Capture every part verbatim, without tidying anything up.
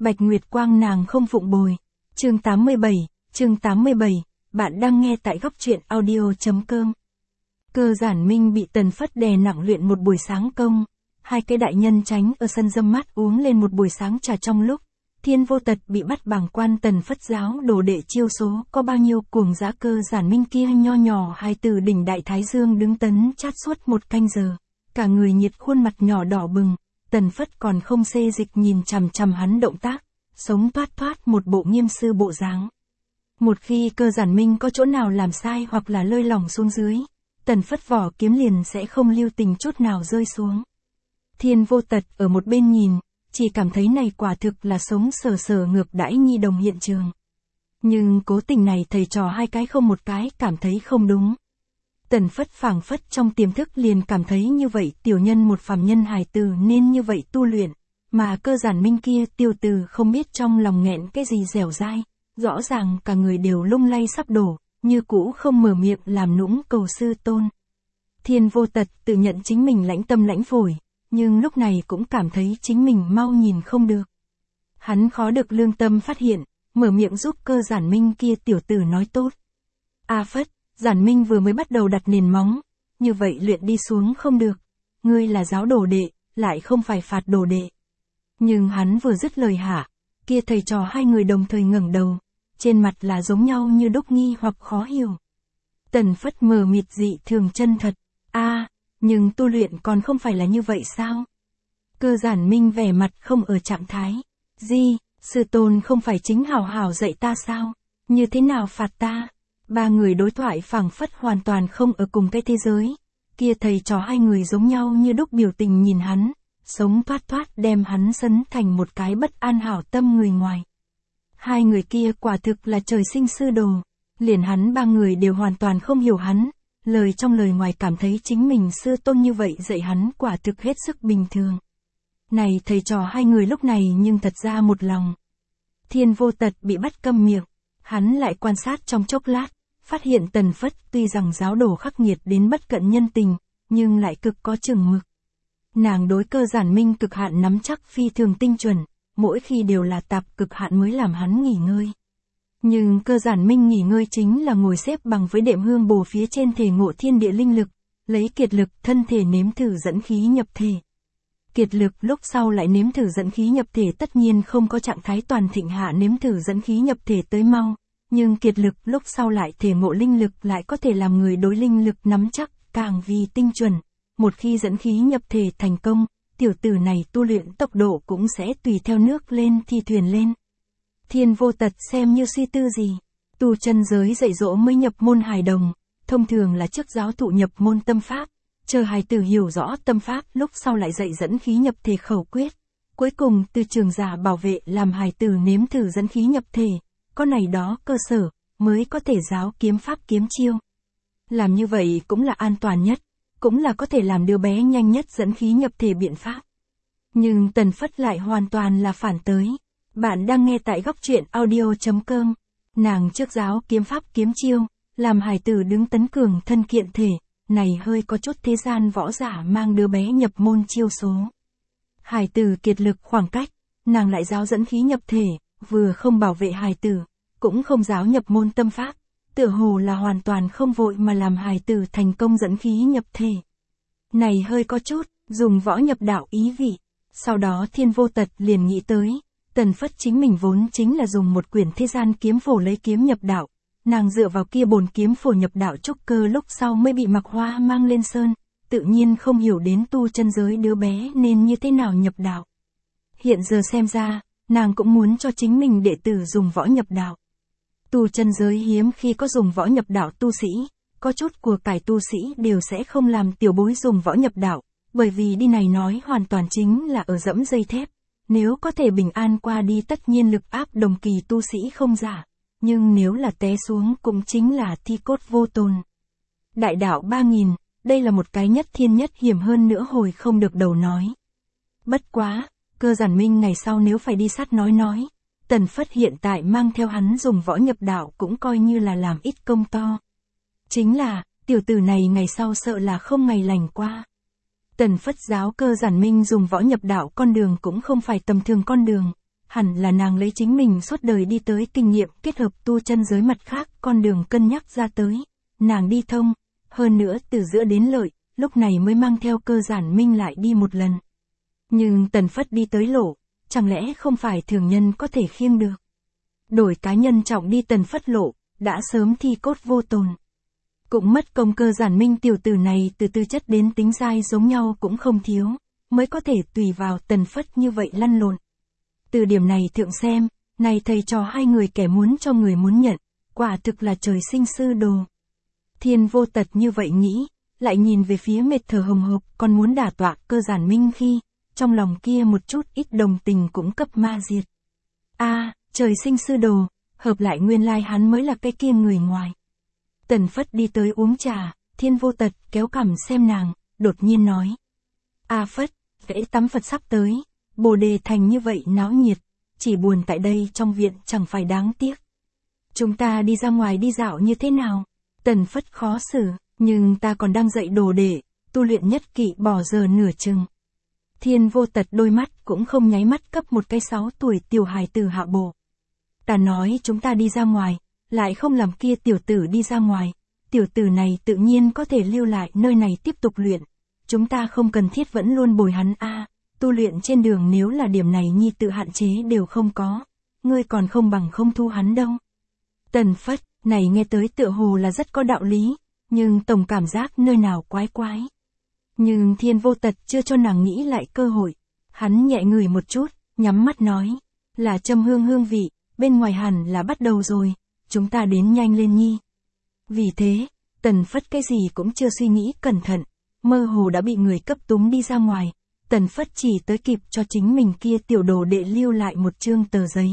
Bạch Nguyệt Quang nàng không phụng bồi. Chương tám mươi bảy, chương tám mươi bảy, bạn đang nghe tại góc truyện audio.com. Cơ Giản Minh bị Tần Phất đè nặng luyện một buổi sáng công, hai cái đại nhân tránh ở sân dâm mát uống lên một buổi sáng trà trong lúc, Thiên Vô Tật bị bắt bàng quan Tần Phất giáo đồ đệ chiêu số có bao nhiêu cuồng dã. Cơ Giản Minh kia nho nhỏ hai từ đỉnh đại thái dương đứng tấn chát suốt một canh giờ, cả người nhiệt khuôn mặt nhỏ đỏ bừng, Tần Phất còn không xê dịch nhìn chằm chằm hắn động tác, sống toát toát một bộ nghiêm sư bộ dáng. Một khi Cơ Giản Minh có chỗ nào làm sai hoặc là lơi lỏng xuống dưới, Tần Phất vỏ kiếm liền sẽ không lưu tình chút nào rơi xuống. Thiên Vô Tật ở một bên nhìn, chỉ cảm thấy này quả thực là sống sờ sờ ngược đãi nhi đồng hiện trường. Nhưng cố tình này thầy trò hai cái không một cái cảm thấy không đúng. Tần Phất phảng phất trong tiềm thức liền cảm thấy như vậy tiểu nhân một phàm nhân hài tử nên như vậy tu luyện, mà Cơ Giản Minh kia tiêu từ không biết trong lòng nghẹn cái gì dẻo dai, rõ ràng cả người đều lung lay sắp đổ, như cũ không mở miệng làm nũng cầu sư tôn. Thiên Vô Tật tự nhận chính mình lãnh tâm lãnh phổi, nhưng lúc này cũng cảm thấy chính mình mau nhìn không được. Hắn khó được lương tâm phát hiện, mở miệng giúp Cơ Giản Minh kia tiểu tử nói tốt. A Phất, Giản Minh vừa mới bắt đầu đặt nền móng, như vậy luyện đi xuống không được. Ngươi là giáo đồ đệ, lại không phải phạt đồ đệ. Nhưng hắn vừa dứt lời hả, kia thầy trò hai người đồng thời ngẩng đầu, trên mặt là giống nhau như đúc nghi hoặc khó hiểu. Tần Phất mờ mịt dị thường chân thật, a à, nhưng tu luyện còn không phải là như vậy sao? Cơ Giản Minh vẻ mặt không ở trạng thái. Di, sư tôn không phải chính hảo hảo dạy ta sao? Như thế nào phạt ta? Ba người đối thoại phảng phất hoàn toàn không ở cùng cái thế giới. Kia thầy trò hai người giống nhau như đúc biểu tình nhìn hắn, sống thoát thoát đem hắn sấn thành một cái bất an hảo tâm người ngoài. Hai người kia quả thực là trời sinh sư đồ, liền hắn ba người đều hoàn toàn không hiểu hắn, lời trong lời ngoài cảm thấy chính mình sư tôn như vậy dạy hắn quả thực hết sức bình thường. Này thầy trò hai người lúc này nhưng thật ra một lòng. Thiên Vô Tật bị bắt câm miệng, hắn lại quan sát trong chốc lát, phát hiện Tần Phất tuy rằng giáo đồ khắc nghiệt đến bất cận nhân tình, nhưng lại cực có chừng mực. Nàng đối Cơ Giản Minh cực hạn nắm chắc phi thường tinh chuẩn, mỗi khi đều là tạp cực hạn mới làm hắn nghỉ ngơi. Nhưng Cơ Giản Minh nghỉ ngơi chính là ngồi xếp bằng với đệm hương bồ phía trên thể ngộ thiên địa linh lực, lấy kiệt lực thân thể nếm thử dẫn khí nhập thể. Kiệt lực lúc sau lại nếm thử dẫn khí nhập thể tất nhiên không có trạng thái toàn thịnh hạ nếm thử dẫn khí nhập thể tới mau, nhưng kiệt lực lúc sau lại thể ngộ linh lực lại có thể làm người đối linh lực nắm chắc, càng vì tinh chuẩn. Một khi dẫn khí nhập thể thành công, tiểu tử này tu luyện tốc độ cũng sẽ tùy theo nước lên thi thuyền lên. Thiên Vô Tật xem như suy tư gì, tu chân giới dạy dỗ mới nhập môn hài đồng, thông thường là trước giáo thụ nhập môn tâm pháp, chờ hài tử hiểu rõ tâm pháp lúc sau lại dạy dẫn khí nhập thể khẩu quyết, cuối cùng từ trường giả bảo vệ làm hài tử nếm thử dẫn khí nhập thể, có này đó cơ sở, mới có thể giáo kiếm pháp kiếm chiêu. Làm như vậy cũng là an toàn nhất, cũng là có thể làm đứa bé nhanh nhất dẫn khí nhập thể biện pháp. Nhưng Tần Phất lại hoàn toàn là phản tới. Bạn đang nghe tại góc truyện audio.com. Nàng trước giáo kiếm pháp kiếm chiêu, làm hài tử đứng tấn cường thân kiện thể, này hơi có chút thế gian võ giả mang đứa bé nhập môn chiêu số. Hài tử kiệt lực khoảng cách, nàng lại giáo dẫn khí nhập thể, vừa không bảo vệ hài tử, cũng không giáo nhập môn tâm pháp, tựa hồ là hoàn toàn không vội mà làm hài tử thành công dẫn khí nhập thể. Này hơi có chút, dùng võ nhập đạo ý vị. Sau đó Thiên Vô Tật liền nghĩ tới, Tần Phất chính mình vốn chính là dùng một quyển thế gian kiếm phổ lấy kiếm nhập đạo, nàng dựa vào kia bổn kiếm phổ nhập đạo trúc cơ lúc sau mới bị Mặc Hoa mang lên sơn, tự nhiên không hiểu đến tu chân giới đứa bé nên như thế nào nhập đạo. Hiện giờ xem ra, nàng cũng muốn cho chính mình đệ tử dùng võ nhập đạo. Tu chân giới hiếm khi có dùng võ nhập đạo tu sĩ, có chút của cải tu sĩ đều sẽ không làm tiểu bối dùng võ nhập đạo, bởi vì đi này nói hoàn toàn chính là ở dẫm dây thép. Nếu có thể bình an qua đi tất nhiên lực áp đồng kỳ tu sĩ không giả, nhưng nếu là té xuống cũng chính là thi cốt vô tồn. Đại đạo ba nghìn, đây là một cái nhất thiên nhất hiểm hơn nữa hồi không được đầu nói. Bất quá, Cơ Giản Minh ngày sau nếu phải đi sát nói nói, Tần Phất hiện tại mang theo hắn dùng võ nhập đạo cũng coi như là làm ít công to. Chính là, tiểu tử này ngày sau sợ là không ngày lành qua. Tần Phất giáo Cơ Giản Minh dùng võ nhập đạo con đường cũng không phải tầm thường con đường, hẳn là nàng lấy chính mình suốt đời đi tới kinh nghiệm kết hợp tu chân giới mặt khác con đường cân nhắc ra tới, nàng đi thông, hơn nữa từ giữa đến lợi, lúc này mới mang theo Cơ Giản Minh lại đi một lần. Nhưng Tần Phất đi tới lộ, chẳng lẽ không phải thường nhân có thể khiêng được. Đổi cá nhân trọng đi Tần Phất lộ, đã sớm thi cốt vô tồn. Cũng mất công Cơ Giản Minh tiểu tử này từ tư chất đến tính dai giống nhau cũng không thiếu, mới có thể tùy vào Tần Phất như vậy lăn lộn. Từ điểm này thượng xem, này thầy trò hai người kẻ muốn cho người muốn nhận, quả thực là trời sinh sư đồ. Thiên Vô Tật như vậy nghĩ, lại nhìn về phía mệt thở hồng hộc còn muốn đả tọa Cơ Giản Minh khi, trong lòng kia một chút ít đồng tình cũng cấp ma diệt. A, à, trời sinh sư đồ, hợp lại nguyên lai hắn mới là cái kia người ngoài. Tần Phất đi tới uống trà, Thiên Vô Tật kéo cằm xem nàng, đột nhiên nói. A Phất, lễ tắm Phật sắp tới, Bồ Đề Thành như vậy náo nhiệt, chỉ buồn tại đây trong viện chẳng phải đáng tiếc. Chúng ta đi ra ngoài đi dạo như thế nào? Tần Phất khó xử, nhưng ta còn đang dạy đồ đệ, tu luyện nhất kỵ bỏ giờ nửa chừng. Thiên Vô Tật đôi mắt cũng không nháy mắt cấp một cái sáu tuổi tiểu hài tử hạ bộ. Ta nói chúng ta đi ra ngoài, lại không làm kia tiểu tử đi ra ngoài, tiểu tử này tự nhiên có thể lưu lại nơi này tiếp tục luyện. Chúng ta không cần thiết vẫn luôn bồi hắn a, à, tu luyện trên đường nếu là điểm này nhi tự hạn chế đều không có, ngươi còn không bằng không thu hắn đâu. Tần Phất, này nghe tới tựa hồ là rất có đạo lý, nhưng tổng cảm giác nơi nào quái quái. Nhưng Thiên Vô Tật chưa cho nàng nghĩ lại cơ hội, hắn nhẹ ngửi một chút, nhắm mắt nói, là châm hương hương vị, bên ngoài hẳn là bắt đầu rồi, chúng ta đến nhanh lên nhi. Vì thế, Tần Phất cái gì cũng chưa suy nghĩ cẩn thận, mơ hồ đã bị người cấp túng đi ra ngoài, Tần Phất chỉ tới kịp cho chính mình kia tiểu đồ đệ lưu lại một chương tờ giấy.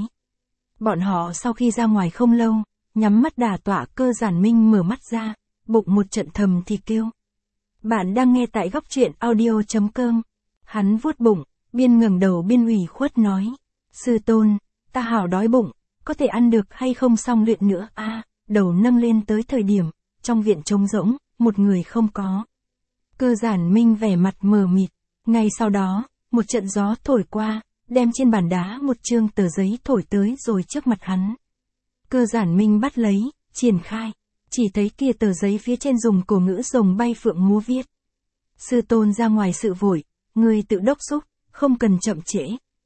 Bọn họ sau khi ra ngoài không lâu, nhắm mắt đả tọa Cơ Giản Minh mở mắt ra, bụng một trận thầm thì kêu. Bạn đang nghe tại góc truyện audio chấm com. Hắn vuốt bụng, biên ngẩng đầu biên ủy khuất nói. Sư tôn, ta hảo đói bụng, có thể ăn được hay không xong luyện nữa a à, đầu nâng lên tới thời điểm, trong viện trống rỗng, một người không có. Cơ Giản Minh vẻ mặt mờ mịt, ngay sau đó, một trận gió thổi qua, đem trên bàn đá một chương tờ giấy thổi tới rồi trước mặt hắn. Cơ Giản Minh bắt lấy, triển khai, chỉ thấy kia tờ giấy phía trên dùng cổ ngữ rồng bay phượng múa viết. Sư tôn ra ngoài sự vội, người tự đốc xúc, không cần chậm trễ.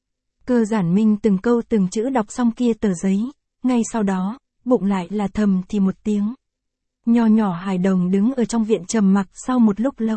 Cơ Giản Minh từng câu từng chữ đọc xong kia tờ giấy, ngay sau đó, bụng lại là thầm thì một tiếng. Nho nhỏ hài đồng đứng ở trong viện trầm mặc sau một lúc lâu.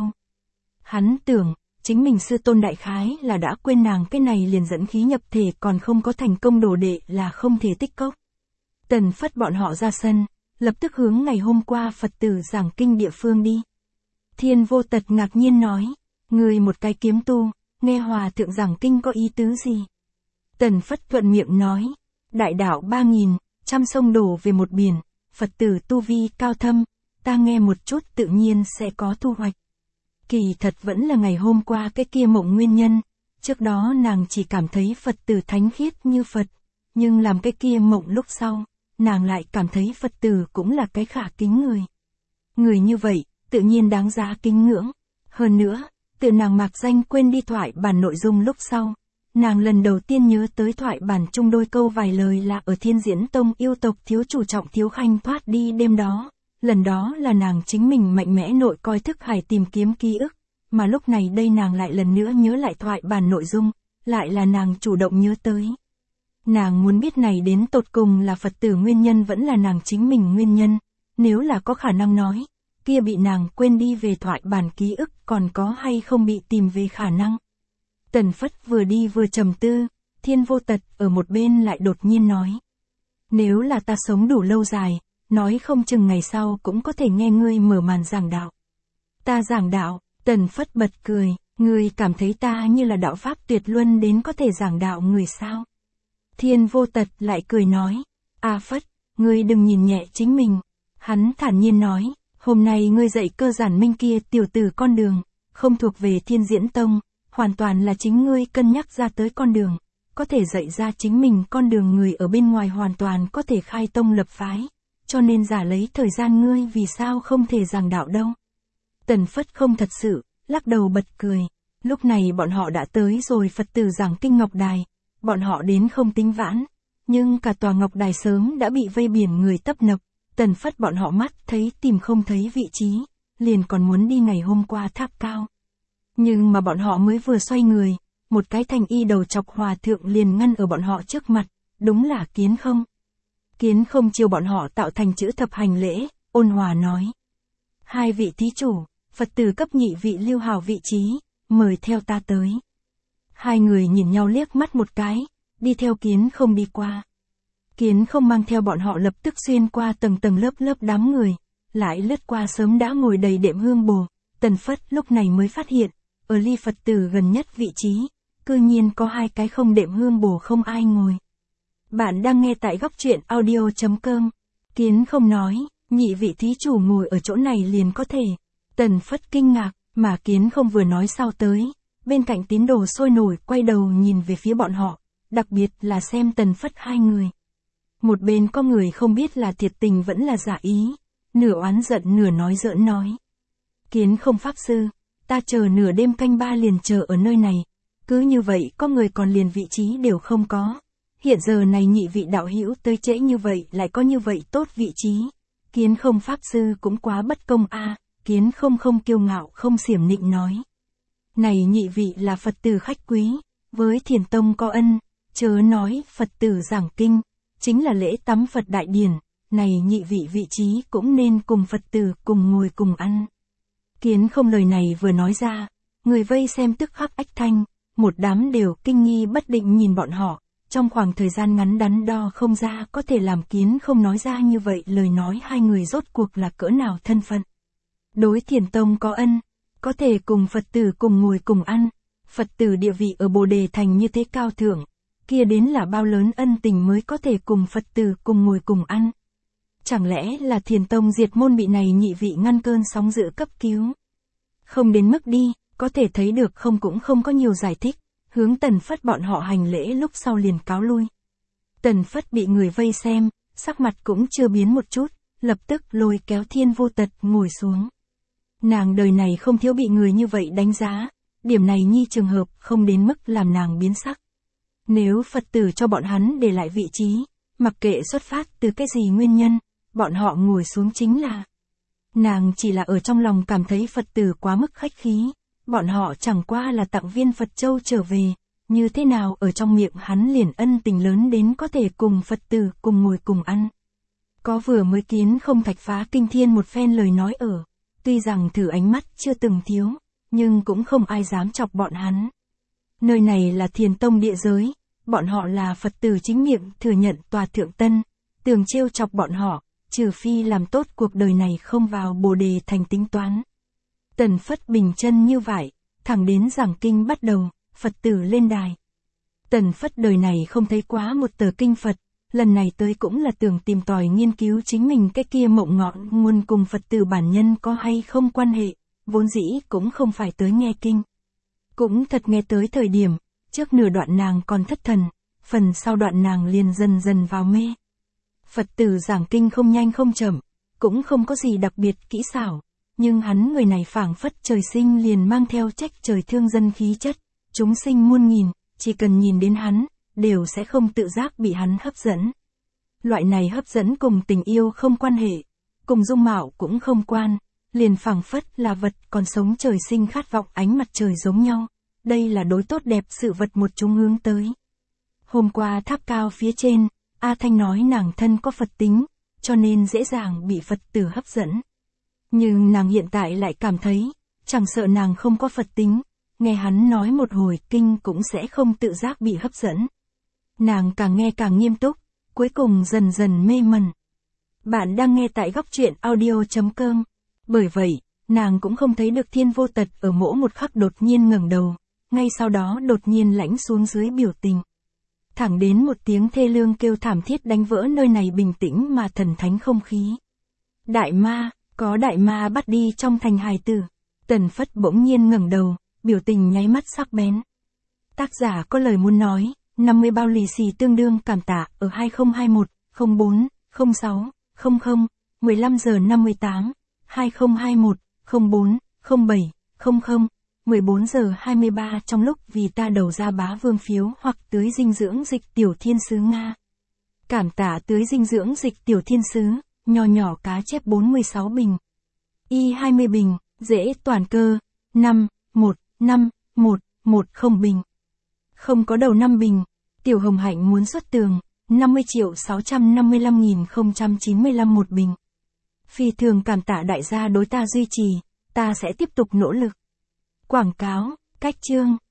Hắn tưởng, chính mình sư tôn đại khái là đã quên nàng cái này liền dẫn khí nhập thể còn không có thành công đồ đệ là không thể tích cốc. Tần Phất bọn họ ra sân, lập tức hướng ngày hôm qua Phật tử giảng kinh địa phương đi. Thiên Vô Tật ngạc nhiên nói, người một cái kiếm tu, nghe hòa thượng giảng kinh có ý tứ gì? Tần Phất thuận miệng nói, đại đạo ba nghìn, trăm sông đổ về một biển, Phật tử tu vi cao thâm, ta nghe một chút tự nhiên sẽ có thu hoạch. Kỳ thật vẫn là ngày hôm qua cái kia mộng nguyên nhân, trước đó nàng chỉ cảm thấy Phật tử thánh khiết như Phật, nhưng làm cái kia mộng lúc sau, nàng lại cảm thấy Phật tử cũng là cái khả kính người. Người như vậy, tự nhiên đáng giá kính ngưỡng. Hơn nữa, tự nàng mạc danh quên đi thoại bản nội dung lúc sau, nàng lần đầu tiên nhớ tới thoại bản chung đôi câu vài lời là ở Thiên Diễn Tông yêu tộc thiếu chủ trọng thiếu khanh thoát đi đêm đó. Lần đó là nàng chính mình mạnh mẽ nội coi thức hải tìm kiếm ký ức, mà lúc này đây nàng lại lần nữa nhớ lại thoại bản nội dung, lại là nàng chủ động nhớ tới. Nàng muốn biết này đến tột cùng là Phật tử nguyên nhân vẫn là nàng chính mình nguyên nhân, nếu là có khả năng nói, kia bị nàng quên đi về thoại bản ký ức còn có hay không bị tìm về khả năng. Tần Phất vừa đi vừa trầm tư, Thiên Vô Tật ở một bên lại đột nhiên nói. Nếu là ta sống đủ lâu dài, nói không chừng ngày sau cũng có thể nghe ngươi mở màn giảng đạo. Ta giảng đạo, Tần Phất bật cười, ngươi cảm thấy ta như là đạo pháp tuyệt luân đến có thể giảng đạo người sao? Thiên Vô Tật lại cười nói, A Phất, ngươi đừng nhìn nhẹ chính mình. Hắn thản nhiên nói, hôm nay ngươi dạy Cơ Giản Minh kia tiểu tử con đường, không thuộc về Thiên Diễn Tông, hoàn toàn là chính ngươi cân nhắc ra tới con đường, có thể dạy ra chính mình con đường người ở bên ngoài hoàn toàn có thể khai tông lập phái, cho nên giả lấy thời gian ngươi vì sao không thể giảng đạo đâu. Tần Phất không thật sự, lắc đầu bật cười, lúc này bọn họ đã tới rồi Phật tử giảng kinh Ngọc Đài. bọn họ đến không tính vãn, nhưng cả tòa ngọc đài sớm đã bị vây biển người tấp nập, Tần Phất bọn họ mắt thấy tìm không thấy vị trí, liền còn muốn đi ngày hôm qua tháp cao. Nhưng mà bọn họ mới vừa xoay người, một cái thành y đầu chọc hòa thượng liền ngăn ở bọn họ trước mặt, đúng là Kiến Không. Kiến Không chiều bọn họ tạo thành chữ thập hành lễ, ôn hòa nói. Hai vị thí chủ, Phật tử cấp nhị vị lưu hào vị trí, mời theo ta tới. Hai người nhìn nhau liếc mắt một cái, đi theo Kiến Không đi qua. Kiến Không mang theo bọn họ lập tức xuyên qua tầng tầng lớp lớp đám người, lại lướt qua sớm đã ngồi đầy đệm hương bồ. Tần Phất lúc này mới phát hiện, ở ly Phật tử gần nhất vị trí, cư nhiên có hai cái không đệm hương bồ không ai ngồi. Bạn đang nghe tại góc truyện audio chấm com. Kiến Không nói, nhị vị thí chủ ngồi ở chỗ này liền có thể. Tần Phất kinh ngạc, mà Kiến Không vừa nói sau tới, bên cạnh tín đồ sôi nổi quay đầu nhìn về phía bọn họ, đặc biệt là xem Tần Phất hai người. Một bên có người không biết là thiệt tình vẫn là giả ý, nửa oán giận nửa nói giỡn nói. Kiến Không pháp sư, ta chờ nửa đêm canh ba liền chờ ở nơi này, cứ như vậy có người còn liền vị trí đều không có. Hiện giờ này nhị vị đạo hữu tới trễ như vậy lại có như vậy tốt vị trí. Kiến Không pháp sư cũng quá bất công a. À, Kiến Không không kiêu ngạo không xiểm nịnh nói. Này nhị vị là Phật tử khách quý, với Thiền Tông có ân, chớ nói Phật tử giảng kinh, chính là lễ tắm Phật đại điển, này nhị vị vị trí cũng nên cùng Phật tử cùng ngồi cùng ăn. Kiến Không lời này vừa nói ra, người vây xem tức khắc ách thanh, một đám đều kinh nghi bất định nhìn bọn họ, trong khoảng thời gian ngắn đắn đo không ra có thể làm Kiến Không nói ra như vậy lời nói hai người rốt cuộc là cỡ nào thân phận. Đối Thiền Tông có ân, có thể cùng Phật tử cùng ngồi cùng ăn, Phật tử địa vị ở Bồ Đề Thành như thế cao thượng, kia đến là bao lớn ân tình mới có thể cùng Phật tử cùng ngồi cùng ăn. Chẳng lẽ là Thiền Tông diệt môn bị này nhị vị ngăn cơn sóng dữ cấp cứu? Không đến mức đi, có thể thấy được không cũng không có nhiều giải thích, hướng Tần Phất bọn họ hành lễ lúc sau liền cáo lui. Tần Phất bị người vây xem, sắc mặt cũng chưa biến một chút, lập tức lôi kéo Thiên Vô Tật ngồi xuống. Nàng đời này không thiếu bị người như vậy đánh giá, điểm này nhi trường hợp không đến mức làm nàng biến sắc. Nếu Phật tử cho bọn hắn để lại vị trí, mặc kệ xuất phát từ cái gì nguyên nhân, bọn họ ngồi xuống chính là. Nàng chỉ là ở trong lòng cảm thấy Phật tử quá mức khách khí, bọn họ chẳng qua là tặng viên Phật châu trở về, như thế nào ở trong miệng hắn liền ân tình lớn đến có thể cùng Phật tử cùng ngồi cùng ăn. Có vừa mới Kiến Không thạch phá kinh thiên một phen lời nói ở, tuy rằng thử ánh mắt chưa từng thiếu, nhưng cũng không ai dám chọc bọn hắn. Nơi này là Thiền Tông địa giới, bọn họ là Phật tử chính miệng thừa nhận tòa thượng tân, tường trêu chọc bọn họ, trừ phi làm tốt cuộc đời này không vào Bồ Đề Thành tính toán. Tần Phất bình chân như vậy, thẳng đến giảng kinh bắt đầu, Phật tử lên đài. Tần Phất đời này không thấy quá một tờ kinh Phật, lần này tới cũng là tưởng tìm tòi nghiên cứu chính mình cái kia mộng ngọn nguồn cùng Phật tử bản nhân có hay không quan hệ, vốn dĩ cũng không phải tới nghe kinh. Cũng thật nghe tới thời điểm, trước nửa đoạn nàng còn thất thần, phần sau đoạn nàng liền dần dần vào mê. Phật tử giảng kinh không nhanh không chậm, cũng không có gì đặc biệt kỹ xảo, nhưng hắn người này phảng phất trời sinh liền mang theo trách trời thương dân khí chất, chúng sinh muôn nghìn, chỉ cần nhìn đến hắn, đều sẽ không tự giác bị hắn hấp dẫn. Loại này hấp dẫn cùng tình yêu không quan hệ, cùng dung mạo cũng không quan, liền phảng phất là vật còn sống trời sinh khát vọng ánh mặt trời giống nhau, đây là đối tốt đẹp sự vật một chúng hướng tới. Hôm qua tháp cao phía trên, A Thanh nói nàng thân có Phật tính, cho nên dễ dàng bị Phật tử hấp dẫn. Nhưng nàng hiện tại lại cảm thấy, chẳng sợ nàng không có Phật tính, nghe hắn nói một hồi kinh cũng sẽ không tự giác bị hấp dẫn. Nàng càng nghe càng nghiêm túc, cuối cùng dần dần mê mẩn. Bạn đang nghe tại góc truyện audio chấm com. Bởi vậy, nàng cũng không thấy được Thiên Vô Tật ở mỗi một khắc đột nhiên ngẩng đầu, ngay sau đó đột nhiên lãnh xuống dưới biểu tình. Thẳng đến một tiếng thê lương kêu thảm thiết đánh vỡ nơi này bình tĩnh mà thần thánh không khí. Đại ma, có đại ma bắt đi trong thành hài tử. Tần Phất bỗng nhiên ngẩng đầu, biểu tình nháy mắt sắc bén. Tác giả có lời muốn nói, năm mươi bao lì xì tương đương cảm tạ ở hai không hai một, không bốn, không sáu, không không, mười lăm giờ năm mươi tám, hai không hai một, không bốn, không bảy, không không, mười bốn giờ hai mươi ba trong lúc vì ta đầu ra bá vương phiếu hoặc tưới dinh dưỡng dịch tiểu thiên sứ Nga. Cảm tạ tưới dinh dưỡng dịch tiểu thiên sứ, nho nhỏ cá chép bốn mươi sáu bình. Y hai mươi bình, rễ toàn cơ, năm, một, năm, một, một không bình. Không có đầu năm bình, tiểu hồng hạnh muốn xuất tường, năm mươi triệu sáu trăm năm mươi lăm nghìn không trăm chín mươi lăm một bình. Phi thường cảm tạ đại gia đối ta duy trì, ta sẽ tiếp tục nỗ lực. Quảng cáo, cách chương.